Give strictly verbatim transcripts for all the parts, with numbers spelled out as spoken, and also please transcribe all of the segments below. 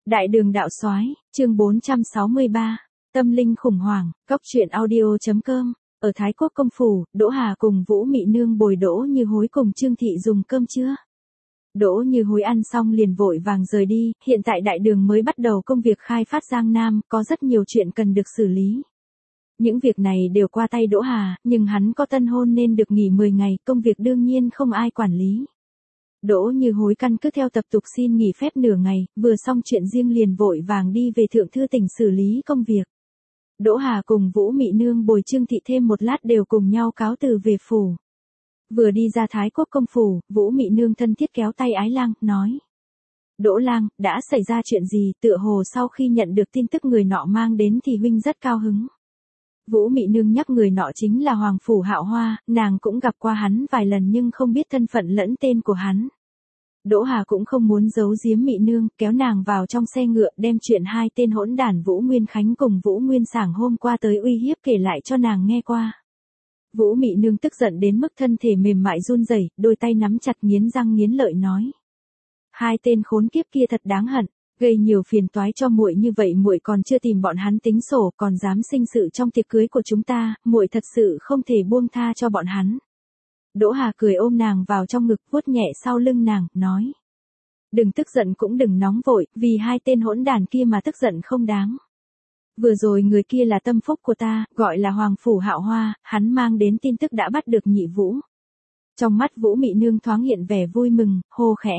Đại đường đạo soái, chương bốn trăm sáu mươi ba, tâm linh khủng hoảng, góc truyện audio.com. Ở Thái Quốc công phủ, Đỗ Hà cùng Vũ Mị Nương bồi Đỗ Như Hối cùng Trương Thị dùng cơm trưa. Đỗ Như Hối ăn xong liền vội vàng rời đi, hiện tại đại đường mới bắt đầu công việc khai phát Giang Nam, có rất nhiều chuyện cần được xử lý. Những việc này đều qua tay Đỗ Hà, nhưng hắn có tân hôn nên được nghỉ mười ngày, công việc đương nhiên không ai quản lý. Đỗ Như Hối căn cứ theo tập tục xin nghỉ phép nửa ngày, vừa xong chuyện riêng liền vội vàng đi về Thượng Thư tỉnh xử lý công việc. Đỗ Hà cùng Vũ Mị Nương bồi Trương Thị thêm một lát đều cùng nhau cáo từ về phủ. Vừa đi ra Thái Quốc công phủ, Vũ Mị Nương thân thiết kéo tay Ái Lang, nói: Đỗ lang, đã xảy ra chuyện gì? Tựa hồ sau khi nhận được tin tức người nọ mang đến thì huynh rất cao hứng. Vũ Mị Nương nhắc người nọ chính là Hoàng Phủ Hạo Hoa, nàng cũng gặp qua hắn vài lần nhưng không biết thân phận lẫn tên của hắn. Đỗ Hà cũng không muốn giấu giếm Mị Nương, kéo nàng vào trong xe ngựa đem chuyện hai tên hỗn đản Vũ Nguyên Khánh cùng Vũ Nguyên Sảng hôm qua tới uy hiếp kể lại cho nàng nghe qua. Vũ Mị Nương tức giận đến mức thân thể mềm mại run rẩy, đôi tay nắm chặt nghiến răng nghiến lợi nói: Hai tên khốn kiếp kia thật đáng hận, gây nhiều phiền toái cho muội như vậy muội còn chưa tìm bọn hắn tính sổ, còn dám sinh sự trong tiệc cưới của chúng ta, muội thật sự không thể buông tha cho bọn hắn. Đỗ Hà cười ôm nàng vào trong ngực, vuốt nhẹ sau lưng nàng, nói: Đừng tức giận cũng đừng nóng vội, vì hai tên hỗn đản kia mà tức giận không đáng. Vừa rồi người kia là tâm phúc của ta, gọi là Hoàng Phủ Hạo Hoa, hắn mang đến tin tức đã bắt được Nhị Vũ. Trong mắt Vũ Mị Nương thoáng hiện vẻ vui mừng, hô khẽ: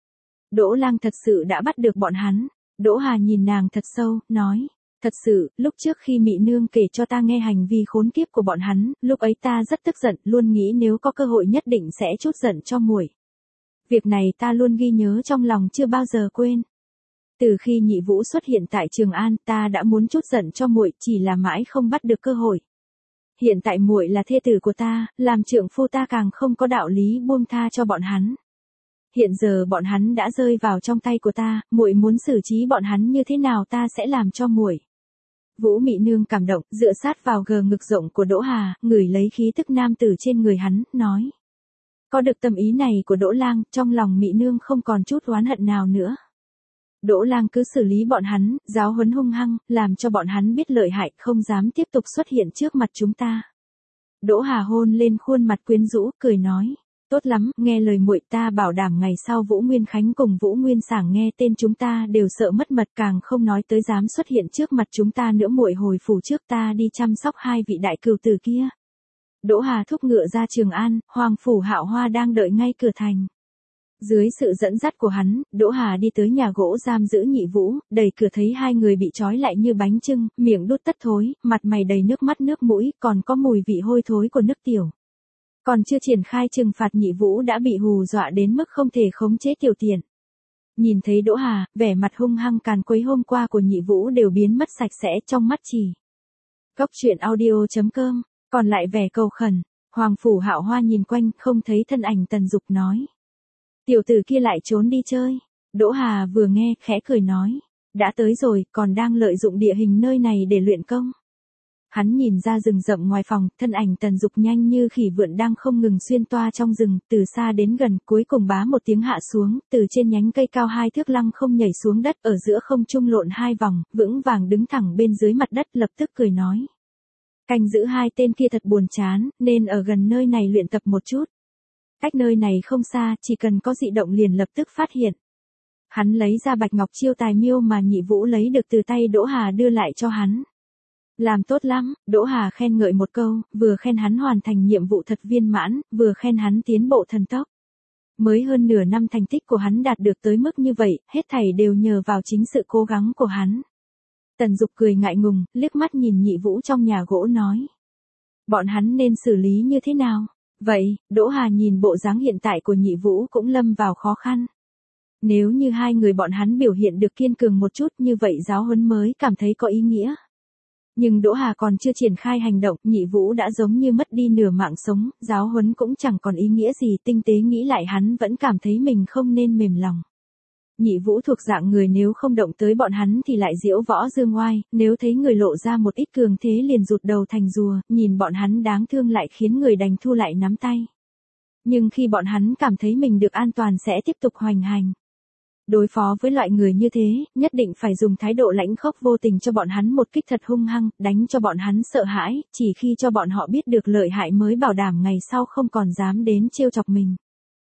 Đỗ lang thật sự đã bắt được bọn hắn. Đỗ Hà nhìn nàng thật sâu, nói: Thật sự, lúc trước khi Mị Nương kể cho ta nghe hành vi khốn kiếp của bọn hắn, lúc ấy ta rất tức giận, luôn nghĩ nếu có cơ hội nhất định sẽ trút giận cho muội. Việc này ta luôn ghi nhớ trong lòng chưa bao giờ quên. Từ khi Nhị Vũ xuất hiện tại Trường An, ta đã muốn trút giận cho muội, chỉ là mãi không bắt được cơ hội. Hiện tại muội là thê tử của ta, làm trượng phu ta càng không có đạo lý buông tha cho bọn hắn. Hiện giờ bọn hắn đã rơi vào trong tay của ta, muội muốn xử trí bọn hắn như thế nào ta sẽ làm cho muội. Vũ Mị Nương cảm động, dựa sát vào gờ ngực rộng của Đỗ Hà, ngửi lấy khí tức nam tử trên người hắn, nói: Có được tâm ý này của Đỗ lang, trong lòng Mị Nương không còn chút oán hận nào nữa. Đỗ lang cứ xử lý bọn hắn, giáo huấn hung hăng, làm cho bọn hắn biết lợi hại, không dám tiếp tục xuất hiện trước mặt chúng ta. Đỗ Hà hôn lên khuôn mặt quyến rũ, cười nói: Tốt lắm, nghe lời muội, ta bảo đảm ngày sau Vũ Nguyên Khánh cùng Vũ Nguyên Sảng nghe tên chúng ta đều sợ mất mật, càng không nói tới dám xuất hiện trước mặt chúng ta nữa. Muội hồi phủ trước ta đi chăm sóc hai vị đại cửu tử kia. Đỗ Hà thúc ngựa ra Trường An, Hoàng Phủ Hạo Hoa đang đợi ngay cửa thành. Dưới sự dẫn dắt của hắn, Đỗ Hà đi tới nhà gỗ giam giữ Nhị Vũ, đẩy cửa thấy hai người bị trói lại như bánh chưng, miệng đút tất thối, mặt mày đầy nước mắt nước mũi, còn có mùi vị hôi thối của nước tiểu. Còn chưa triển khai trừng phạt, Nhị Vũ đã bị hù dọa đến mức không thể khống chế tiểu tiện. Nhìn thấy Đỗ Hà, vẻ mặt hung hăng càn quấy hôm qua của Nhị Vũ đều biến mất sạch sẽ trong mắt chỉ. Góc truyện audio.com, còn lại vẻ cầu khẩn. Hoàng Phủ Hạo Hoa nhìn quanh, không thấy thân ảnh Tần Dục, nói: Tiểu tử kia lại trốn đi chơi. Đỗ Hà vừa nghe, khẽ cười nói: Đã tới rồi, còn đang lợi dụng địa hình nơi này để luyện công. Hắn nhìn ra rừng rậm ngoài phòng, thân ảnh Tần Dục nhanh như khỉ vượn đang không ngừng xuyên toa trong rừng, từ xa đến gần, cuối cùng bá một tiếng hạ xuống, từ trên nhánh cây cao hai thước lăng không nhảy xuống đất, ở giữa không trung lộn hai vòng, vững vàng đứng thẳng bên dưới mặt đất, lập tức cười nói: Canh giữ hai tên kia thật buồn chán, nên ở gần nơi này luyện tập một chút. Cách nơi này không xa, chỉ cần có dị động liền lập tức phát hiện. Hắn lấy ra bạch ngọc chiêu tài miêu mà Nhị Vũ lấy được từ tay Đỗ Hà đưa lại cho hắn. Làm tốt lắm, Đỗ Hà khen ngợi một câu, vừa khen hắn hoàn thành nhiệm vụ thật viên mãn, vừa khen hắn tiến bộ thần tốc. Mới hơn nửa năm thành tích của hắn đạt được tới mức như vậy, hết thảy đều nhờ vào chính sự cố gắng của hắn. Tần Dục cười ngại ngùng, liếc mắt nhìn Nhị Vũ trong nhà gỗ nói: Bọn hắn nên xử lý như thế nào? Vậy, Đỗ Hà nhìn bộ dáng hiện tại của Nhị Vũ cũng lâm vào khó khăn. Nếu như hai người bọn hắn biểu hiện được kiên cường một chút, như vậy giáo huấn mới cảm thấy có ý nghĩa. Nhưng Đỗ Hà còn chưa triển khai hành động, Nhị Vũ đã giống như mất đi nửa mạng sống, giáo huấn cũng chẳng còn ý nghĩa gì. Tinh tế nghĩ lại, hắn vẫn cảm thấy mình không nên mềm lòng. Nhị Vũ thuộc dạng người nếu không động tới bọn hắn thì lại diễu võ dương oai, nếu thấy người lộ ra một ít cường thế liền rụt đầu thành rùa, nhìn bọn hắn đáng thương lại khiến người đành thu lại nắm tay. Nhưng khi bọn hắn cảm thấy mình được an toàn sẽ tiếp tục hoành hành. Đối phó với loại người như thế, nhất định phải dùng thái độ lãnh khốc vô tình cho bọn hắn một kích thật hung hăng, đánh cho bọn hắn sợ hãi, chỉ khi cho bọn họ biết được lợi hại mới bảo đảm ngày sau không còn dám đến trêu chọc mình.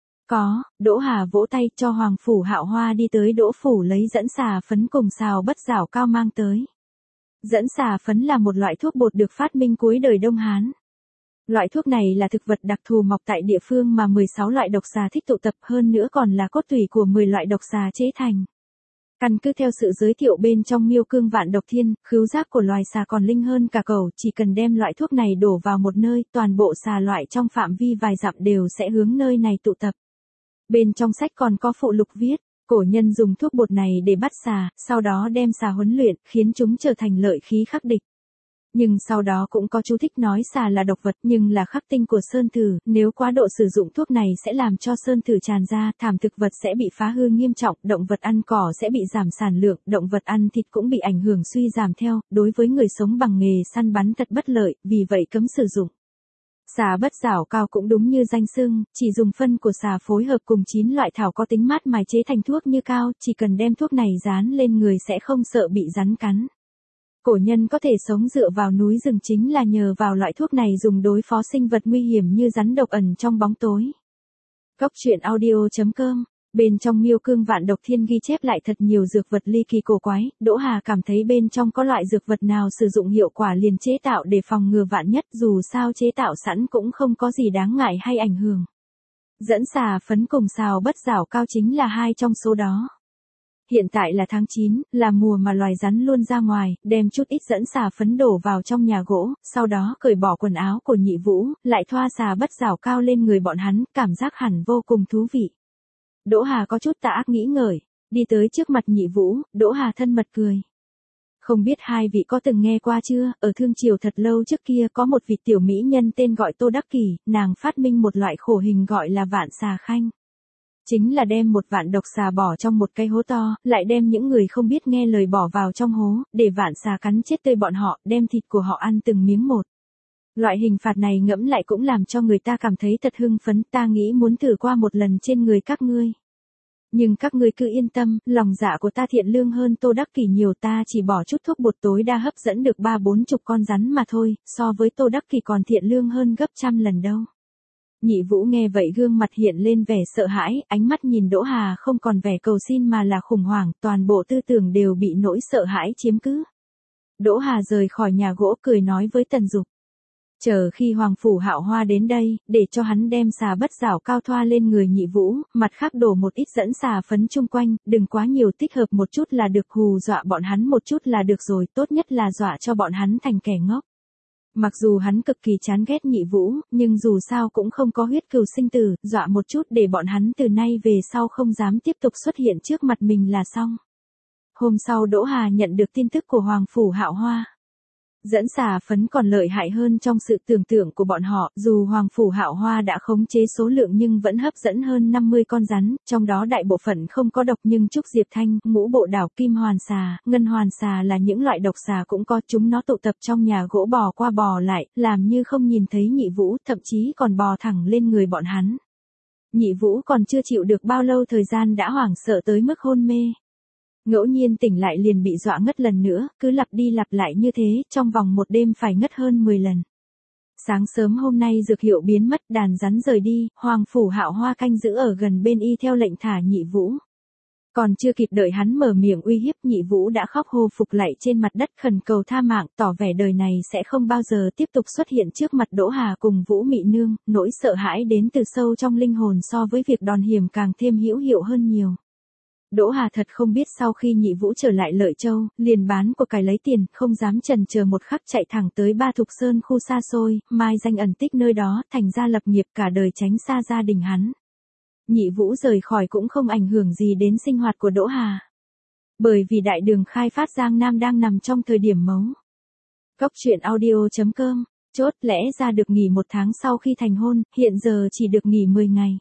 Có, Đỗ Hà vỗ tay cho Hoàng Phủ Hạo Hoa đi tới Đỗ Phủ lấy dẫn xà phấn cùng xào bất rảo cao mang tới. Dẫn xà phấn là một loại thuốc bột được phát minh cuối đời Đông Hán. Loại thuốc này là thực vật đặc thù mọc tại địa phương mà mười sáu loại độc xà thích tụ tập, hơn nữa còn là cốt tủy của mười loại độc xà chế thành. Căn cứ theo sự giới thiệu bên trong Miêu Cương Vạn Độc Thiên, khứu giác của loài xà còn linh hơn cả cẩu, chỉ cần đem loại thuốc này đổ vào một nơi, toàn bộ xà loại trong phạm vi vài dặm đều sẽ hướng nơi này tụ tập. Bên trong sách còn có phụ lục viết, cổ nhân dùng thuốc bột này để bắt xà, sau đó đem xà huấn luyện, khiến chúng trở thành lợi khí khắc địch. Nhưng sau đó cũng có chú thích nói xà là độc vật nhưng là khắc tinh của sơn thử, nếu quá độ sử dụng thuốc này sẽ làm cho sơn thử tràn ra, thảm thực vật sẽ bị phá hư nghiêm trọng, động vật ăn cỏ sẽ bị giảm sản lượng, động vật ăn thịt cũng bị ảnh hưởng suy giảm theo, đối với người sống bằng nghề săn bắn thật bất lợi, vì vậy cấm sử dụng. Xà bất rảo cao cũng đúng như danh xưng, chỉ dùng phân của xà phối hợp cùng chín loại thảo có tính mát mài chế thành thuốc như cao, chỉ cần đem thuốc này dán lên người sẽ không sợ bị rắn cắn. Cổ nhân có thể sống dựa vào núi rừng chính là nhờ vào loại thuốc này dùng đối phó sinh vật nguy hiểm như rắn độc ẩn trong bóng tối. Cốc truyện audio chấm com. Bên trong Miêu Cương Vạn Độc Thiên ghi chép lại thật nhiều dược vật ly kỳ cổ quái, Đỗ Hà cảm thấy bên trong có loại dược vật nào sử dụng hiệu quả liền chế tạo để phòng ngừa vạn nhất, dù sao chế tạo sẵn cũng không có gì đáng ngại hay ảnh hưởng. Dẫn xà phấn cùng xào bất rảo cao chính là hai trong số đó. Hiện tại là tháng chín, là mùa mà loài rắn luôn ra ngoài, đem chút ít dẫn xà phấn đổ vào trong nhà gỗ, sau đó cởi bỏ quần áo của Nhị Vũ, lại thoa xà bất rảo cao lên người bọn hắn, cảm giác hẳn vô cùng thú vị. Đỗ Hà có chút tà ác nghĩ ngợi, đi tới trước mặt Nhị Vũ, Đỗ Hà thân mật cười. Không biết hai vị có từng nghe qua chưa, ở Thương Triều thật lâu trước kia có một vị tiểu mỹ nhân tên gọi Tô Đắc Kỷ, nàng phát minh một loại khổ hình gọi là vạn xà khanh. Chính là đem một vạn độc xà bỏ trong một cái hố to, lại đem những người không biết nghe lời bỏ vào trong hố, để vạn xà cắn chết tươi bọn họ, đem thịt của họ ăn từng miếng một. Loại hình phạt này ngẫm lại cũng làm cho người ta cảm thấy thật hưng phấn, ta nghĩ muốn thử qua một lần trên người các ngươi. Nhưng các ngươi cứ yên tâm, lòng dạ của ta thiện lương hơn Tô Đắc Kỷ nhiều, ta chỉ bỏ chút thuốc bột tối đa hấp dẫn được ba bốn chục con rắn mà thôi, so với Tô Đắc Kỷ còn thiện lương hơn gấp trăm lần đâu. Nhị Vũ nghe vậy gương mặt hiện lên vẻ sợ hãi, ánh mắt nhìn Đỗ Hà không còn vẻ cầu xin mà là khủng hoảng, toàn bộ tư tưởng đều bị nỗi sợ hãi chiếm cứ. Đỗ Hà rời khỏi nhà gỗ cười nói với Tần Dục. Chờ khi Hoàng Phủ Hạo Hoa đến đây, để cho hắn đem xà bất rảo cao thoa lên người Nhị Vũ, mặt khác đổ một ít dẫn xà phấn chung quanh, đừng quá nhiều, tích hợp một chút là được, hù dọa bọn hắn một chút là được rồi, tốt nhất là dọa cho bọn hắn thành kẻ ngốc. Mặc dù hắn cực kỳ chán ghét Nhị Vũ, nhưng dù sao cũng không có huyết cừu sinh tử, dọa một chút để bọn hắn từ nay về sau không dám tiếp tục xuất hiện trước mặt mình là xong. Hôm sau Đỗ Hà nhận được tin tức của Hoàng Phủ Hạo Hoa. Dẫn xà phấn còn lợi hại hơn trong sự tưởng tượng của bọn họ, dù Hoàng Phủ Hạo Hoa đã khống chế số lượng nhưng vẫn hấp dẫn hơn năm mươi con rắn, trong đó đại bộ phận không có độc nhưng trúc diệp thanh, ngũ bộ đảo, kim hoàn xà, ngân hoàn xà là những loại độc xà cũng có, chúng nó tụ tập trong nhà gỗ bò qua bò lại, làm như không nhìn thấy Nhị Vũ, thậm chí còn bò thẳng lên người bọn hắn. Nhị Vũ còn chưa chịu được bao lâu thời gian đã hoảng sợ tới mức hôn mê. Ngẫu nhiên tỉnh lại liền bị dọa ngất lần nữa, cứ lặp đi lặp lại như thế, trong vòng một đêm phải ngất hơn mười lần. Sáng sớm hôm nay dược hiệu biến mất, đàn rắn rời đi, Hoàng Phủ Hạo Hoa canh giữ ở gần bên y theo lệnh thả Nhị Vũ. Còn chưa kịp đợi hắn mở miệng uy hiếp, Nhị Vũ đã khóc hô phục lạy trên mặt đất khẩn cầu tha mạng, tỏ vẻ đời này sẽ không bao giờ tiếp tục xuất hiện trước mặt Đỗ Hà cùng Vũ Mị Nương, nỗi sợ hãi đến từ sâu trong linh hồn so với việc đòn hiểm càng thêm hữu hiệu hơn nhiều. Đỗ Hà thật không biết sau khi Nhị Vũ trở lại Lợi Châu, liền bán của cải lấy tiền, không dám chần chờ một khắc chạy thẳng tới Ba Thục Sơn khu xa xôi, mai danh ẩn tích nơi đó, thành ra lập nghiệp cả đời tránh xa gia đình hắn. Nhị Vũ rời khỏi cũng không ảnh hưởng gì đến sinh hoạt của Đỗ Hà. Bởi vì đại đường khai phát Giang Nam đang nằm trong thời điểm mấu. Cốc truyện audio chấm com, chốt lẽ ra được nghỉ một tháng sau khi thành hôn, hiện giờ chỉ được nghỉ mười ngày.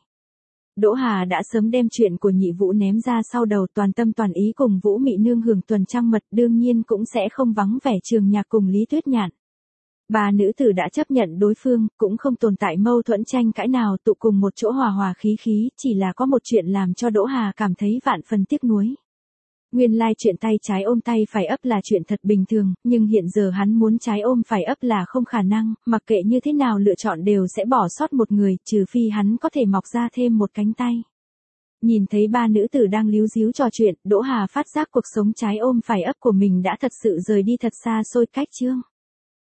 Đỗ Hà đã sớm đem chuyện của Nhị Vũ ném ra sau đầu, toàn tâm toàn ý cùng Vũ Mị Nương hưởng tuần trăng mật, đương nhiên cũng sẽ không vắng vẻ Trường Nhạc cùng Lý Tuyết Nhạn. Ba nữ tử đã chấp nhận đối phương, cũng không tồn tại mâu thuẫn tranh cãi nào, tụ cùng một chỗ hòa hòa khí khí, chỉ là có một chuyện làm cho Đỗ Hà cảm thấy vạn phần tiếc nuối. Nguyên lai chuyện tay trái ôm tay phải ấp là chuyện thật bình thường, nhưng hiện giờ hắn muốn trái ôm phải ấp là không khả năng, mặc kệ như thế nào lựa chọn đều sẽ bỏ sót một người, trừ phi hắn có thể mọc ra thêm một cánh tay. Nhìn thấy ba nữ tử đang líu díu trò chuyện, Đỗ Hà phát giác cuộc sống trái ôm phải ấp của mình đã thật sự rời đi thật xa xôi cách chương.